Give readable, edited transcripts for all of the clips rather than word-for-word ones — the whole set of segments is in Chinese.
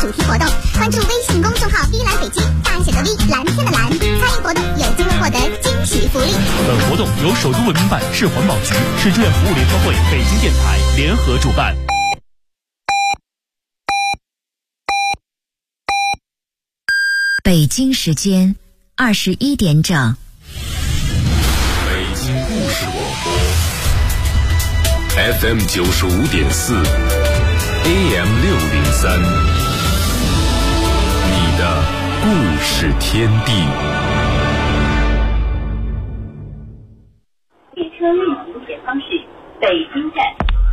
主题活动，关注微信公众号“V 蓝北京”，大写的 V， 蓝天的蓝，参与活动有机会获得惊喜福利。 本活动由首都文明办、市环保局、市志愿服务联合会、北京电台联合主办。 北京时间21点整。 北京故事广播 FM 95.4 AM 603，你的故事天地。 列车运行前方是北京站。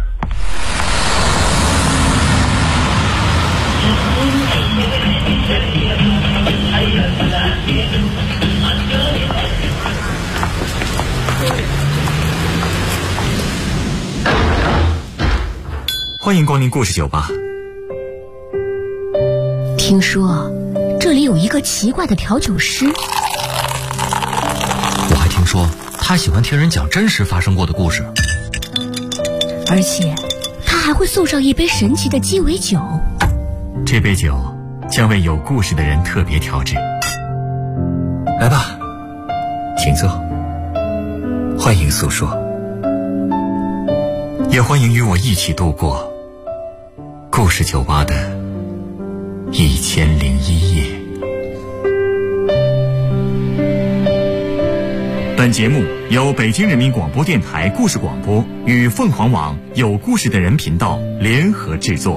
欢迎光临故事酒吧。 听说这里有一个奇怪的调酒师， 我还听说他喜欢听人讲真实发生过的故事， 而且他还会送上一杯神奇的鸡尾酒。 这杯酒将为有故事的人特别调制。来吧，请坐，欢迎诉说，也欢迎与我一起度过故事酒吧的1001夜。本节目由北京人民广播电台故事广播与凤凰网有故事的人频道联合制作。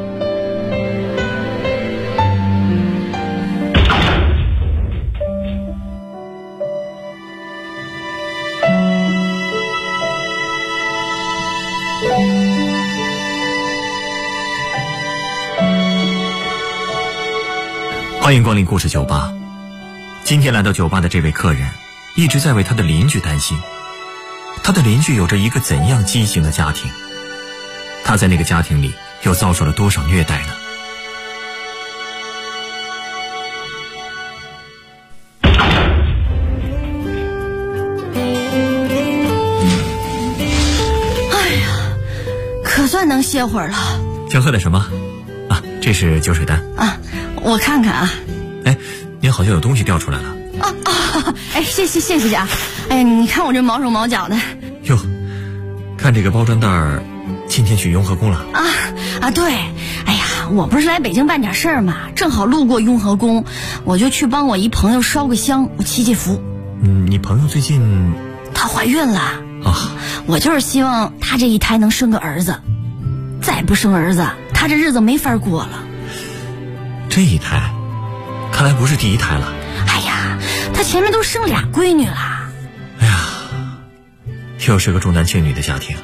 欢迎光临故事酒吧。今天来到酒吧的这位客人一直在为他的邻居担心，他的邻居有着一个怎样畸形的家庭，他在那个家庭里又遭受了多少虐待呢？ 哎呀，可算能歇会儿了。 想喝点什么啊？这是酒水单啊，我看看啊。 哎，您好像有东西掉出来了。 哎，谢谢啊！哎，你看我这毛手毛脚的。 哟，看这个包装袋儿，今天去雍和宫了。 对，哎呀，我不是来北京办点事儿嘛，正好路过雍和宫，我就去帮我一朋友烧个香，我祈福。 你朋友最近她怀孕了啊？我就是希望她这一胎能生个儿子，再不生儿子，她这日子没法过了。 这一胎，看来不是第一胎了。 哎呀，她前面都生俩闺女了。 哎呀，又是个重男轻女的家庭。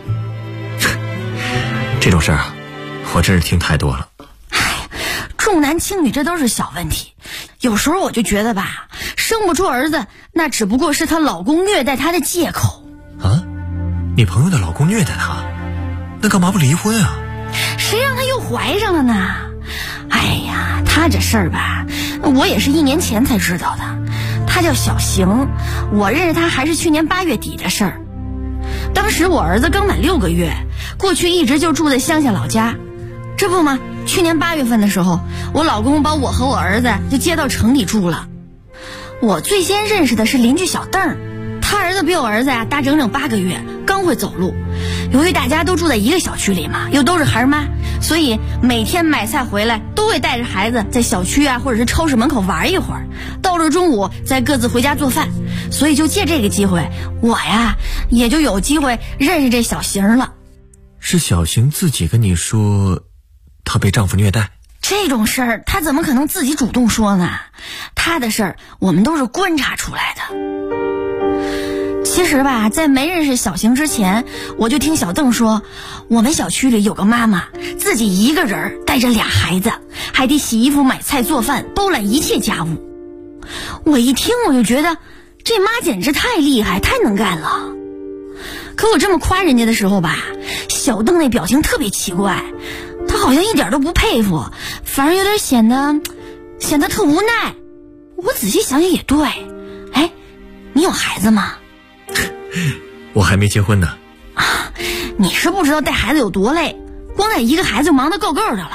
这种事儿啊，我真是听太多了。 哎，重男轻女这都是小问题，有时候我就觉得吧，生不出儿子，那只不过是她老公虐待她的借口。 啊？你朋友的老公虐待她，那干嘛不离婚啊？ 谁让她又怀上了呢？哎呀，她这事儿吧，我也是1年前才知道的。她叫小邢，我认识她还是去年8月底的事儿。当时我儿子刚满6个月，过去一直就住在乡下老家。这不嘛，去年8月份的时候，我老公把我和我儿子就接到城里住了。我最先认识的是邻居小邓，他儿子比我儿子大整整8个月，刚会走路。由于大家都住在一个小区里嘛，又都是孩妈，所以每天买菜回来都会带着孩子在小区或者是超市门口玩一会儿，到了中午再各自回家做饭。所以就借这个机会，我也就有机会认识这小邢了。 是小邢自己跟你说她被丈夫虐待？ 这种事儿她怎么可能自己主动说呢？她的事儿我们都是观察出来的。其实吧，在没认识小邢之前，我就听小邓说，我们小区里有个妈妈自己一个人带着俩孩子，还得洗衣服、买菜、做饭，包揽一切家务。我一听我就觉得这妈简直太厉害，太能干了。可我这么夸人家的时候吧，小邓那表情特别奇怪，他好像一点都不佩服，反而有点显得特无奈。我仔细想想也对，哎，你有孩子吗？ 我还没结婚呢。 你是不知道带孩子有多累，光带一个孩子就忙得够够的了，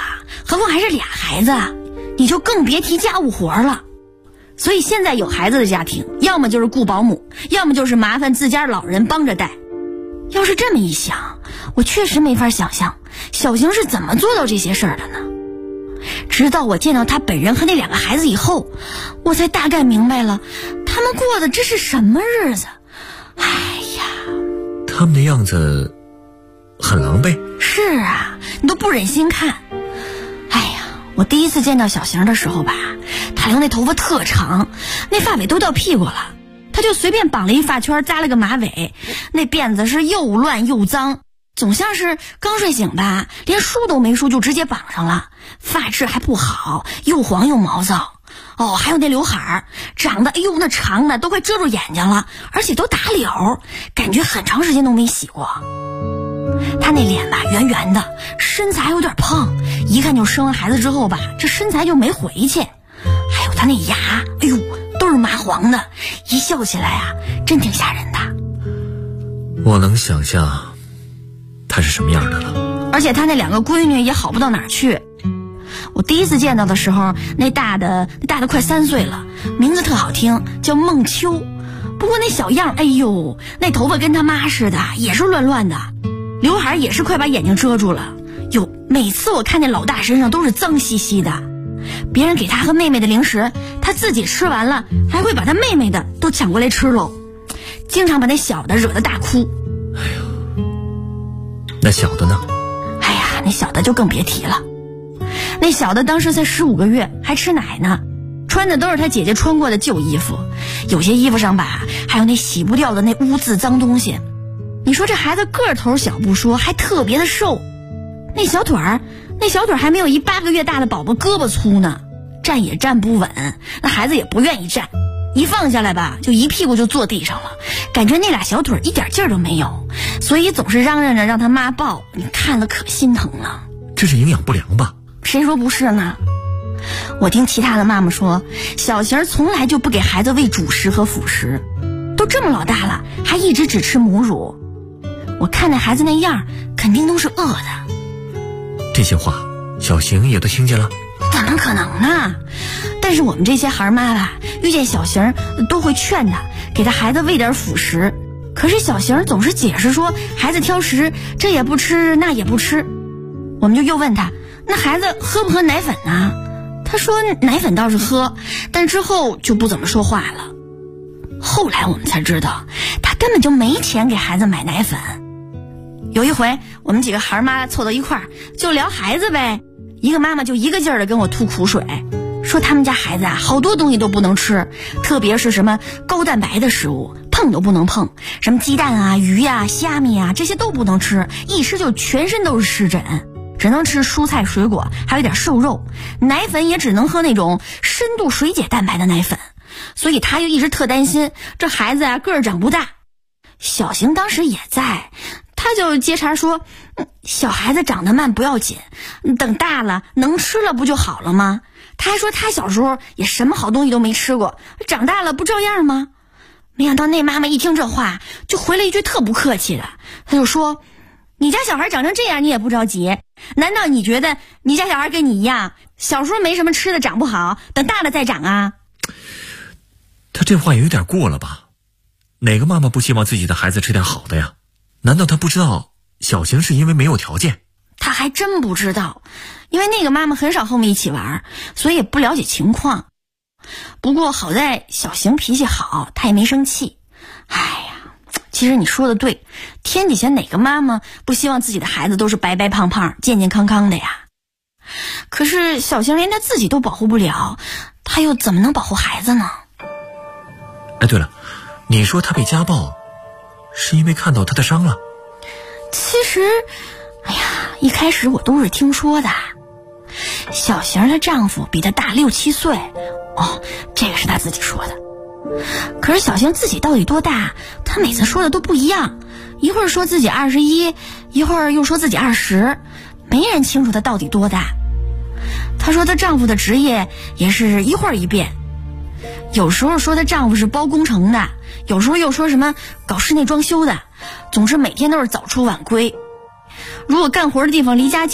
何况还是俩孩子，你就更别提家务活了。所以现在有孩子的家庭，要么就是雇保姆，要么就是麻烦自家老人帮着带。要是这么一想，我确实没法想象小邢是怎么做到这些事儿的呢？直到我见到他本人和那两个孩子以后，我才大概明白了他们过的这是什么日子。哎呀， 他们的样子很狼狈。 是啊，你都不忍心看。哎呀，我第一次见到小邢的时候吧，他留那头发特长，那发尾都到屁股了，他就随便绑了一发圈，扎了个马尾，那辫子是又乱又脏，总像是刚睡醒吧，连梳都没梳就直接绑上了，发质还不好，又黄又毛躁。哦，还有那刘海儿长得，哎呦，那长的都快遮住眼睛了，而且都打绺，感觉很长时间都没洗过。他那脸吧圆圆的，身材有点胖，一看就生完孩子之后吧，这身材就没回去。还有他那牙，哎呦，都是麻黄的，一笑起来啊，真挺吓人的。 我能想象他是什么样的了。 而且他那两个闺女也好不到哪儿去。我第一次见到的时候，那大的快3岁了，名字特好听，叫孟秋。不过那小样，哎呦，那头发跟他妈似的，也是乱乱的，刘海也是快把眼睛遮住了。哟，每次我看见老大身上都是脏兮兮的，别人给他和妹妹的零食，他自己吃完了，还会把他妹妹的都抢过来吃喽，经常把那小的惹得大哭。 哎呦，那小的呢？ 哎呀，那小的就更别提了。那小的当时才15个月，还吃奶呢，穿的都是他姐姐穿过的旧衣服，有些衣服上吧还有那洗不掉的那污渍脏东西。你说这孩子个头小不说，还特别的瘦，那小腿儿还没有一8个月大的宝宝胳膊粗呢，站也站不稳，那孩子也不愿意站，一放下来吧就一屁股就坐地上了，感觉那俩小腿一点劲儿都没有，所以总是嚷嚷着让他妈抱，你看了可心疼了。 这是营养不良吧？ 谁说不是呢？我听其他的妈妈说，小邢从来就不给孩子喂主食和辅食，都这么老大了，还一直只吃母乳。我看那孩子那样，肯定都是饿的。 这些话，小邢也都听见了？ 怎么可能呢？但是我们这些孩妈吧，遇见小邢都会劝他，给他孩子喂点辅食。可是小邢总是解释说，孩子挑食，这也不吃，那也不吃。我们就又问他，那孩子喝不喝奶粉呢？他说奶粉倒是喝，但之后就不怎么说话了。后来我们才知道，他根本就没钱给孩子买奶粉。有一回我们几个孩妈凑到一块儿就聊孩子呗，一个妈妈就一个劲儿的跟我吐苦水，说他们家孩子啊，好多东西都不能吃，特别是什么高蛋白的食物碰都不能碰，什么鸡蛋啊、鱼啊、虾米啊，这些都不能吃，一吃就全身都是湿疹，只能吃蔬菜水果，还有点瘦肉，奶粉也只能喝那种深度水解蛋白的奶粉。所以他就一直特担心这孩子啊个儿长不大。小邢当时也在，他就接茬说，小孩子长得慢不要紧，等大了能吃了不就好了吗？他还说他小时候也什么好东西都没吃过，长大了不照样吗？没想到那妈妈一听这话就回了一句特不客气的，他就说，你家小孩长成这样你也不着急，难道你觉得你家小孩跟你一样，小时候没什么吃的长不好，等大了再长啊？ 他这话也有点过了吧？哪个妈妈不希望自己的孩子吃点好的呀？难道他不知道小邢是因为没有条件？ 他还真不知道，因为那个妈妈很少和我们一起玩，所以也不了解情况。不过好在小邢脾气好，他也没生气。哎呀，其实你说的对，天底下哪个妈妈不希望自己的孩子都是白白胖胖、健健康康的呀？可是小邢连他自己都保护不了，他又怎么能保护孩子呢？ 哎，对了，你说他被家暴是因为看到他的伤了？ 其实哎呀，一开始我都是听说的。小邢的丈夫比她大6、7岁，哦，这个是她自己说的。可是小邢自己到底多大，她每次说的都不一样，一会儿说自己21，一会儿又说自己20，没人清楚她到底多大。她说她丈夫的职业也是一会儿一变，有时候说她丈夫是包工程的，有时候又说什么搞室内装修的，总之每天都是早出晚归。如果干活的地方离家近，她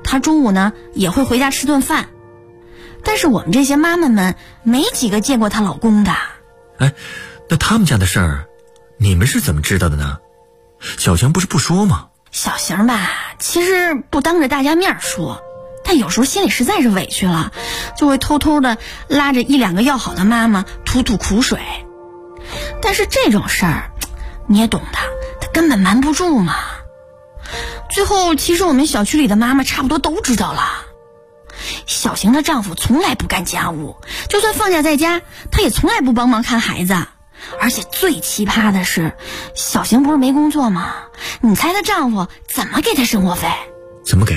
她中午呢也会回家吃顿饭。但是我们这些妈妈们没几个见过她老公的。 哎，那他们家的事儿你们是怎么知道的呢？小邢不是不说吗？ 小邢吧，其实不当着大家面说，但有时候心里实在是委屈了，就会偷偷的拉着1-2个要好的妈妈吐吐苦水。但是这种事儿你也懂的，他根本瞒不住嘛。最后其实我们小区里的妈妈差不多都知道了，小邢的丈夫从来不干家务，就算放假在家他也从来不帮忙看孩子。而且最奇葩的是，小邢不是没工作吗？你猜她丈夫怎么给她生活费？ 怎么给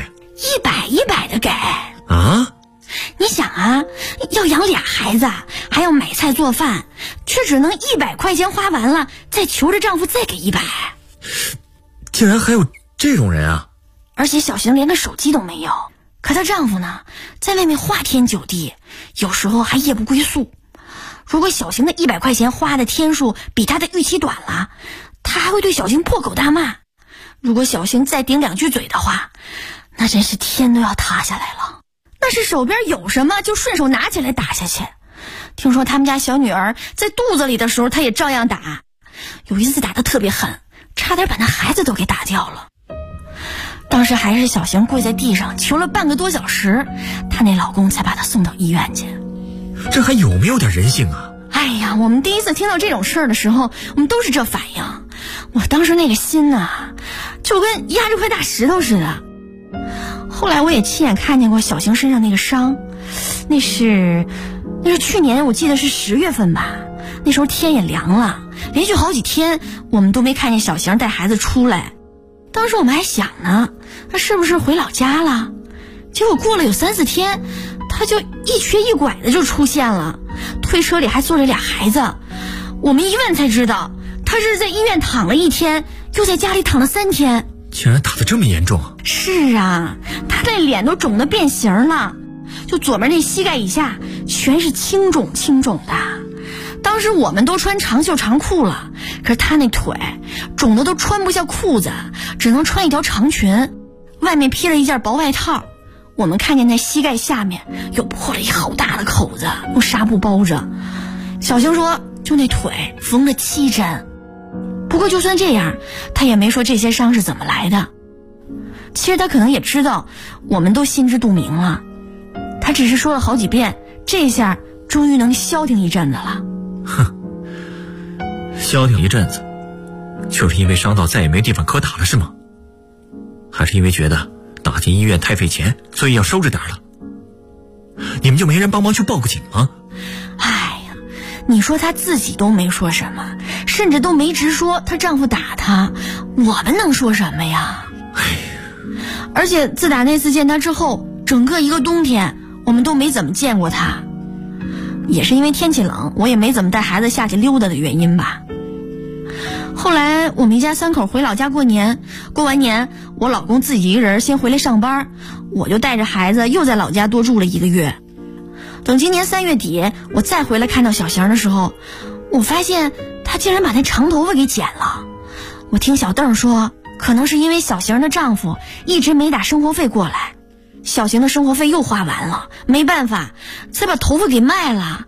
？100的给啊！ 你想啊，要养2孩子，还要买菜做饭，却只能100块钱花完了，再求着丈夫再给100。 竟然还有这种人啊！ 而且小邢连个手机都没有，可她丈夫呢，在外面花天酒地，有时候还夜不归宿。如果小邢的100块钱花的天数比他的预期短了，他还会对小邢破口大骂。如果小邢再顶2句嘴的话，那真是天都要塌下来了。那是手边有什么就顺手拿起来打下去。听说他们家小女儿在肚子里的时候他也照样打，有一次打得特别狠，差点把那孩子都给打掉了。当时还是小邢跪在地上求了半个多小时，她那老公才把她送到医院去。 这还有没有点人性啊？ 哎呀，我们第一次听到这种事儿的时候，我们都是这反应。我当时那个心呐，就跟压着块大石头似的。后来我也亲眼看见过小邢身上那个伤，那是去年，我记得是10月份吧。那时候天也凉了，连续好几天我们都没看见小邢带孩子出来。当时我们还想呢，他是不是回老家了？结果过了有3-4天，他就一瘸一拐的就出现了，推车里还坐着2孩子。我们一问才知道，他是在医院躺了1天，又在家里躺了3天。 竟然打得这么严重？ 是啊，他那脸都肿得变形了，就左面那膝盖以下全是青肿的。当时我们都穿长袖长裤了，可是他那腿肿得都穿不下裤子，只能穿一条长裙，外面披了一件薄外套。我们看见那膝盖下面又破了一好大的口子，用纱布包着。小邢说就那腿缝了7针。不过就算这样，他也没说这些伤是怎么来的。其实他可能也知道我们都心知肚明了，他只是说了好几遍，这下终于能消停一阵子了。 哼，消停一阵子就是因为伤到再也没地方可打了是吗？还是因为觉得打进医院太费钱，所以要收着点了？你们就没人帮忙去报个警吗？ 哎呀，你说她自己都没说什么，甚至都没直说她丈夫打她，我们能说什么呀？而且自打那次见她之后，整个一个冬天我们都没怎么见过她。也是因为天气冷，我也没怎么带孩子下去溜达的原因吧。后来我们一家3口回老家过年，过完年我老公自己一个人先回来上班，我就带着孩子又在老家多住了1个月。等今年3月底我再回来看到小邢的时候，我发现她竟然把那长头发给剪了。我听小邓说，可能是因为小邢的丈夫一直没打生活费过来，小邢的生活费又花完了，没办法才把头发给卖了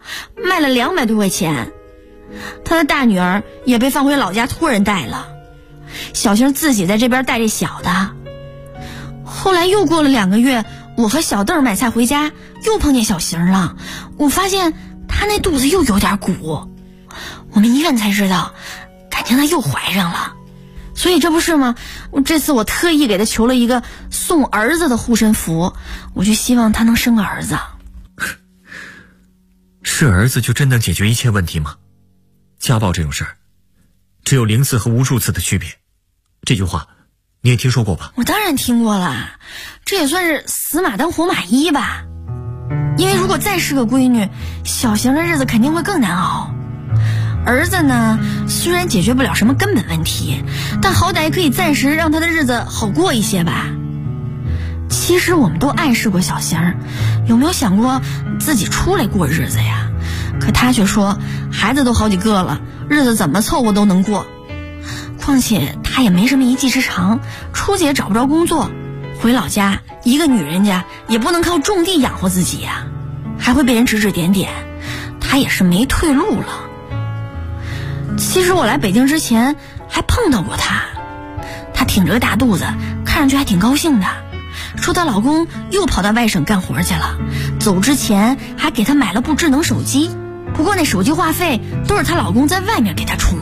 200多块钱。他的大女儿也被放回老家托人带了，小邢自己在这边带这小的。后来又过了2个月，我和小邓买菜回家，又碰见小邢了。我发现他那肚子又有点鼓，我们医院才知道，感情他又怀上了。所以这不是吗？这次我特意给他求了一个送儿子的护身符，我就希望他能生个儿子。 是儿子就真能解决一切问题吗？家暴这种事儿，只有0次和无数次的区别。这句话你也听说过吧？ 我当然听过了，这也算是死马当活马医吧。因为如果再是个闺女，小邢的日子肯定会更难熬。儿子呢，虽然解决不了什么根本问题，但好歹可以暂时让他的日子好过一些吧。其实我们都暗示过小邢，有没有想过自己出来过日子呀？可他却说孩子都好几个了，日子怎么凑合都能过。况且他也没什么一技之长，出去也找不着工作， 回老家一个女人家也不能靠种地养活自己呀，还会被人指指点点，她也是没退路了。其实我来北京之前还碰到过她，她挺着个大肚子，看上去还挺高兴的，说她老公又跑到外省干活去了，走之前还给她买了部智能手机，不过那手机话费都是她老公在外面给她充。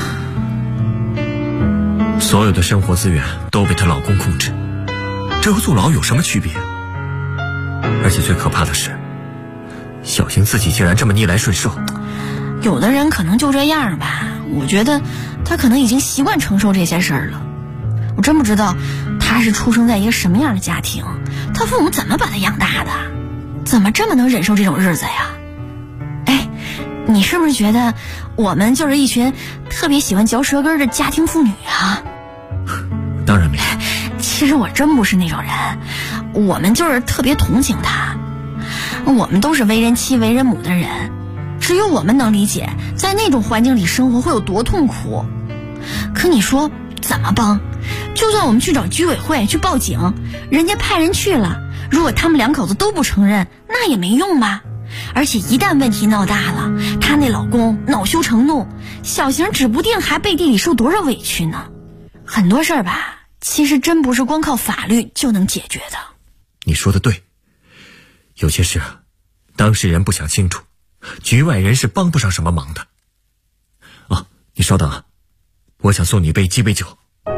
所有的生活资源都被她老公控制，这和坐牢有什么区别？而且最可怕的是，小晴自己竟然这么逆来顺受。 有的人可能就这样吧，我觉得他可能已经习惯承受这些事儿了。我真不知道他是出生在一个什么样的家庭，他父母怎么把他养大的，怎么这么能忍受这种日子呀？哎，你是不是觉得我们就是一群特别喜欢嚼舌根的家庭妇女啊？ 当然没有。 其实我真不是那种人，我们就是特别同情他。我们都是为人妻为人母的人，只有我们能理解在那种环境里生活会有多痛苦。可你说怎么帮？就算我们去找居委会去报警，人家派人去了，如果他们两口子都不承认，那也没用吧。而且一旦问题闹大了，她那老公恼羞成怒，小晴指不定还背地里受多少委屈呢。很多事儿吧，其实真不是光靠法律就能解决的。 你说的对，有些事当事人不想清楚，局外人是帮不上什么忙的。啊，你稍等啊，我想送你一杯鸡尾酒。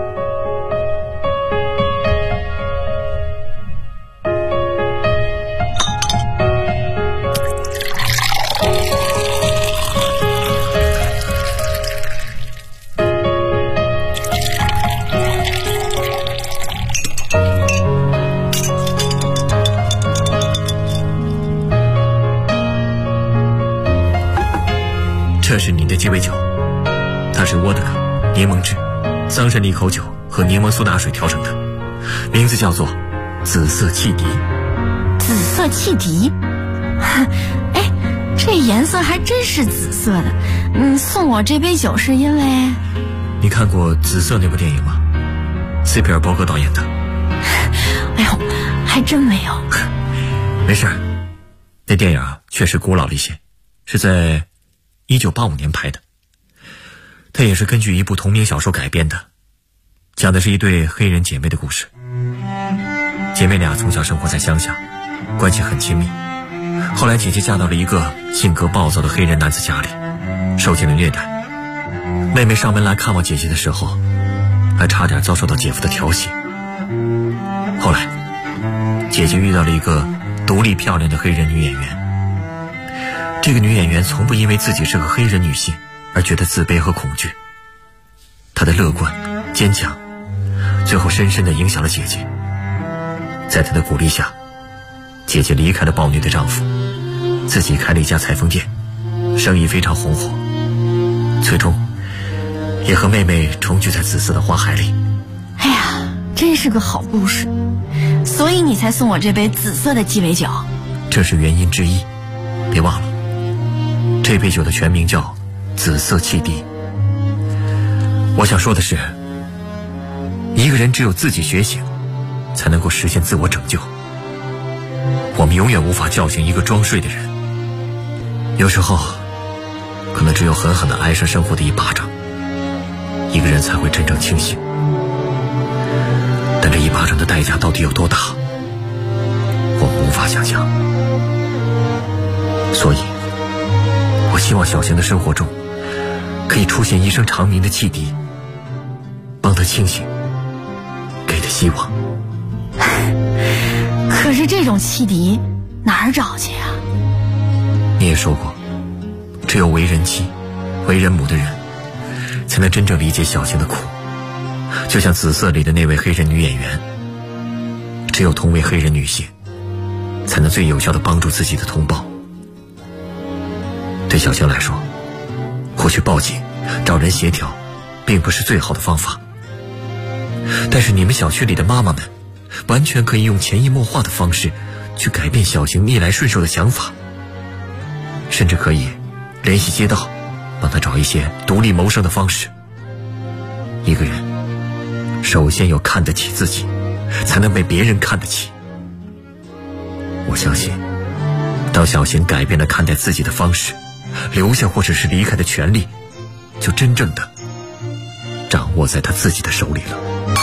这是你的鸡尾酒，它是沃德卡、柠檬汁、桑葚利口酒和柠檬苏打水调成的，名字叫做紫色汽笛。 紫色汽笛？哎，这颜色还真是紫色的。送我这杯酒是因为…… 你看过《紫色》那部电影吗？斯皮尔伯格导演的。 哎呦，还真没有。 没事，那电影确实古老了一些，是在1985年拍的，它也是根据一部同名小说改编的，讲的是一对黑人姐妹的故事。姐妹俩从小生活在乡下，关系很亲密。后来姐姐嫁到了一个性格暴躁的黑人男子家里，受尽了虐待。妹妹上门来看望姐姐的时候，还差点遭受到姐夫的调戏。后来姐姐遇到了一个独立漂亮的黑人女演员，这个女演员从不因为自己是个黑人女性而觉得自卑和恐惧，她的乐观坚强最后深深地影响了姐姐。在她的鼓励下，姐姐离开了暴虐的丈夫，自己开了一家裁缝店，生意非常红火，最终也和妹妹重聚在紫色的花海里。 哎呀，真是个好故事，所以你才送我这杯紫色的鸡尾酒。 这是原因之一，别忘了这杯酒的全名叫紫色汽笛。我想说的是，一个人只有自己觉醒，才能够实现自我拯救。我们永远无法叫醒一个装睡的人，有时候可能只有狠狠地挨上生活的一巴掌，一个人才会真正清醒。但这一巴掌的代价到底有多大，我们无法想象。所以我希望小晴的生活中可以出现一声长鸣的汽笛，帮她清醒，给她希望。 可是这种汽笛哪儿找去啊？ 你也说过，只有为人妻为人母的人才能真正理解小晴的苦，就像紫色里的那位黑人女演员，只有同为黑人女性才能最有效地帮助自己的同胞。对小晴来说，或许报警找人协调并不是最好的方法，但是你们小区里的妈妈们完全可以用潜移默化的方式去改变小晴逆来顺受的想法，甚至可以联系街道，帮她找一些独立谋生的方式。一个人首先要看得起自己， 才能被别人看得起。我相信，当小邢改变了看待自己的方式，留下或者是离开的权利，就真正的掌握在他自己的手里了。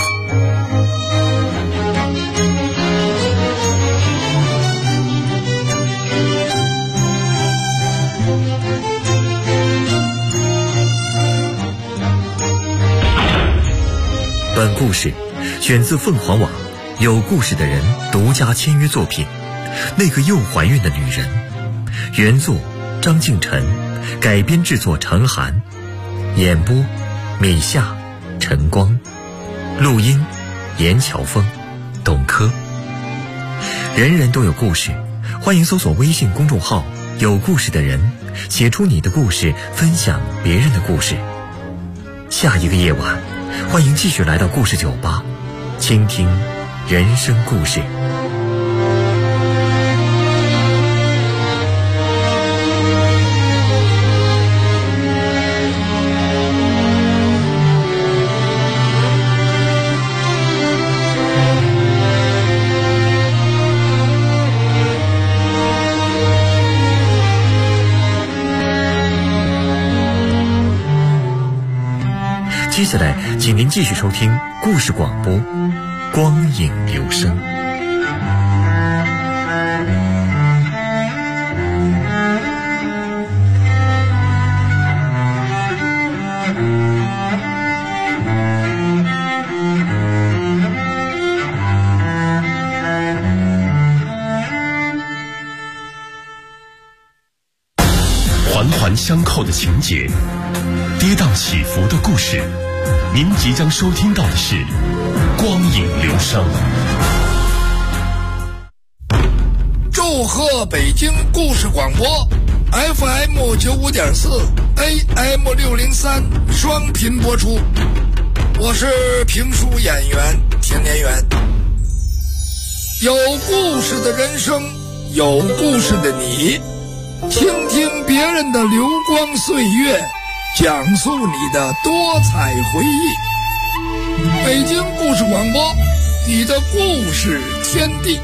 本故事选自凤凰网有故事的人独家签约作品《那个又怀孕的女人》，原作张敬晨，改编制作程涵，演播米夏、陈光，录音严乔峰、董珂。人人都有故事，欢迎搜索微信公众号有故事的人，写出你的故事，分享别人的故事。下一个夜晚，欢迎继续来到故事酒吧，倾听人生故事。接下来请您继续收听故事广播《光影留声》。 环环相扣的情节，跌宕起伏的故事，您即将收听到的是《光影留声》。 祝贺北京故事广播 FM 95.4 AM 603双频播出，我是评书演员田连元。有故事的人生，有故事的你，倾听别人的流光岁月，讲述你的多彩回忆。北京故事广播，你的故事天地。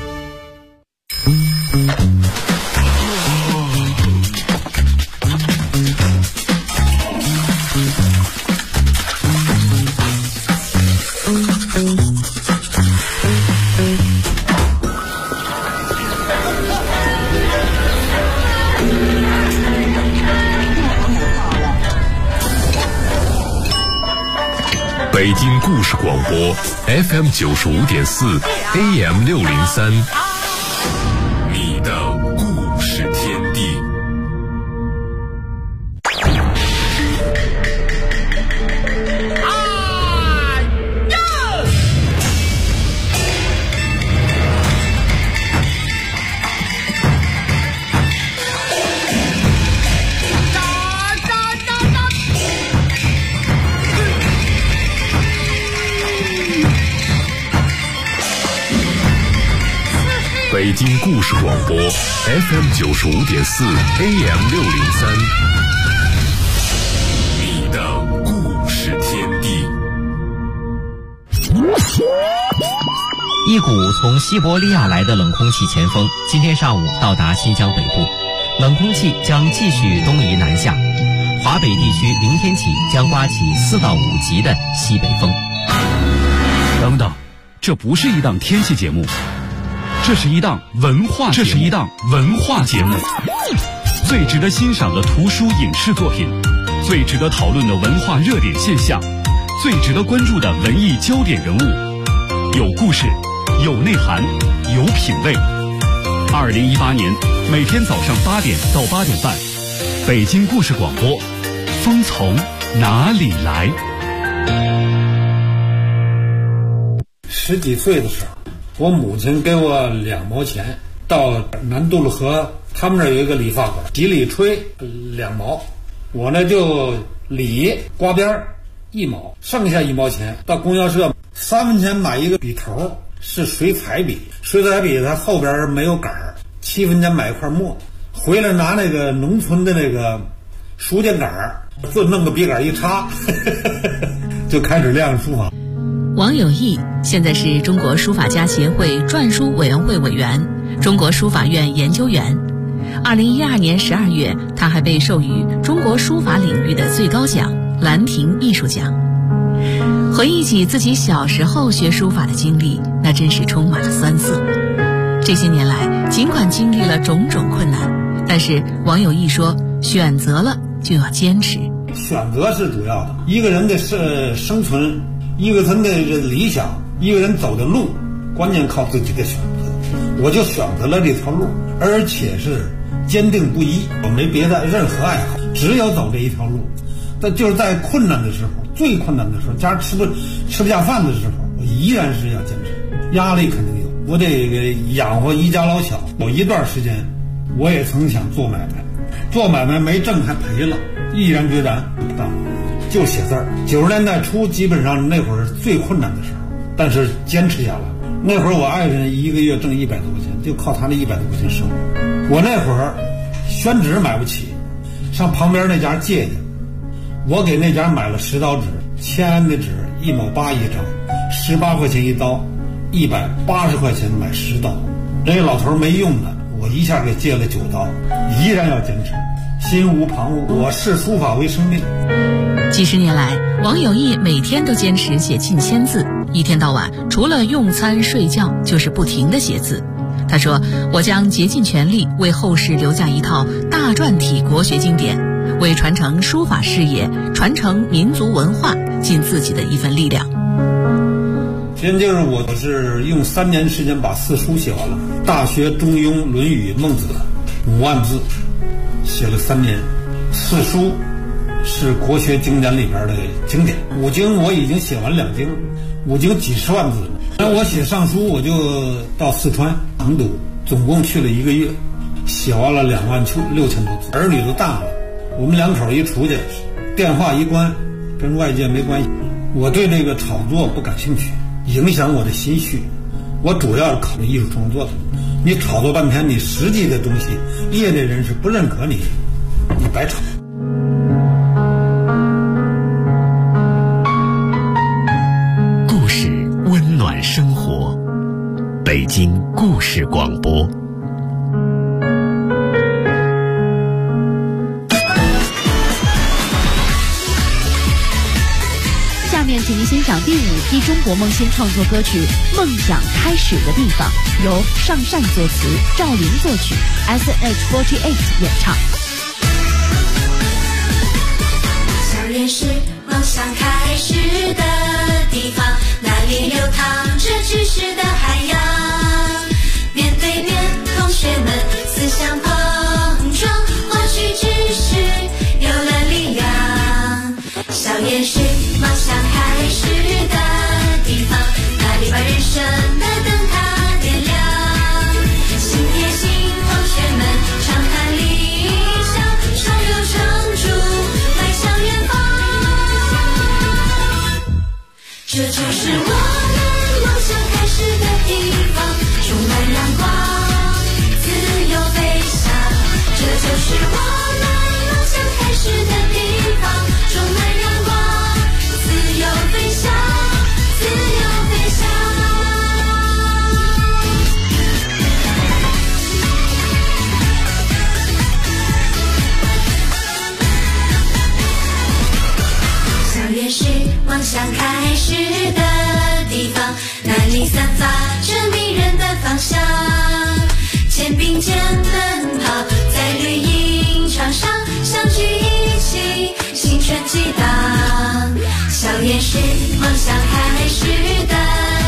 北京故事广播 FM 95.4 AM 603，你的故事天地。北京故事广播 FM 95.4 AM 603，你的故事天地。 一股从西伯利亚来的冷空气前锋今天上午到达新疆北部，冷空气将继续东移南下，华北地区明天起将刮起4到5级的西北风。 等等，这不是一档天气节目，这是一档文化节目，最值得欣赏的图书影视作品，最值得讨论的文化热点现象，最值得关注的文艺焦点人物，有故事，有内涵，有品味。2018年每天早上8点到8点半，北京故事广播，风从哪里来 ？10几岁的时候，我母亲给我2毛钱，到南渡路河，他们那儿有一个理发馆，几里吹2毛，我呢就理刮边1毛，剩下1毛钱到供销社3分钱买一个笔头，是水彩笔，水彩笔它后边没有杆儿，7分钱买一块墨，回来拿那个农村的那个书架杆儿，就弄个笔杆一插就开始练书法。 王有义现在是中国书法家协会篆书委员会委员、中国书法院研究员。2012年12月，他还被授予中国书法领域的最高奖兰亭艺术奖。回忆起自己小时候学书法的经历，那真是充满了酸涩。这些年来，尽管经历了种种困难，但是王有义说，选择了就要坚持。 选择是主要的，一个人的生存，一个人的理想，一个人走的路，关键靠自己的选择。我就选择了这条路，而且是坚定不移，我没别的任何爱好，只有走这一条路。但就是在困难的时候，最困难的时候，家吃不下饭的时候，我依然是要坚持。压力肯定有，我得养活一家老小。有一段时间，我也曾想做买卖，做买卖没挣还赔了，毅然决然就写字儿。90年代初，基本上那会儿最困难的时候，但是坚持下来。那会儿我爱人一个月挣100多块钱，就靠他那100多块钱生活。我那会儿宣纸买不起，上旁边那家借去，我给那家买了10刀纸，签的纸1毛8一张，18块钱一刀，180块钱买10刀。这老头没用的，我一下给借了9刀，依然要坚持，心无旁骛。我视书法为生命。 几十年来，王有义每天都坚持写近1000字，一天到晚除了用餐睡觉就是不停地写字。他说，我将竭尽全力为后世留下一套大篆体国学经典，为传承书法事业、传承民族文化尽自己的一份力量。 先就是我是用3年时间把4书写完了，《大学》《中庸》《论语》《孟子》5万字，写了3年。4书是国学经典里边的经典，5经我已经写完2经，5经几十万字。那我写上书，我就到四川成都，总共去了1个月，写完了26000多字。儿女都大了，我们2口一出去，电话一关，跟外界没关系。我对这个炒作不感兴趣，影响我的心绪。我主要是考虑艺术创作的。你炒作半天，你实际的东西，业内人士不认可你，你白炒。 故事温暖生活，北京故事广播。 下面请您欣赏第5批中国梦新创作歌曲《梦想开始的地方》，由尚善作词，赵琳作曲， SH48 演唱。 校园是梦想开始的地方，那里流淌着知识的海洋，面对面同学们思想碰撞，获取知识有了力量。校园是梦想开始的地方，那里把人生的灯塔点亮，心贴心同学们常谈理想，手有成竹迈向远方。这就是我们梦想开始的地方，充满阳光，自由飞翔。这就是我们梦想开始的地方，充满阳光，自由飞翔，自由飞翔。校园是梦想开始的地方，那里散发着迷人的芳香，肩并肩奔跑在绿茵场上，相聚一起青春激荡。校园是梦想开始的